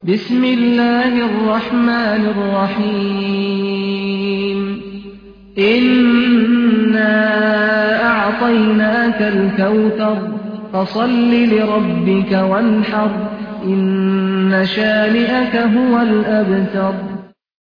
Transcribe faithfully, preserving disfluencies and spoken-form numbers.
بسم الله الرحمن الرحيم إنا أعطيناك الكوثر فصل لربك وانحر إن شانئك هو الأبتر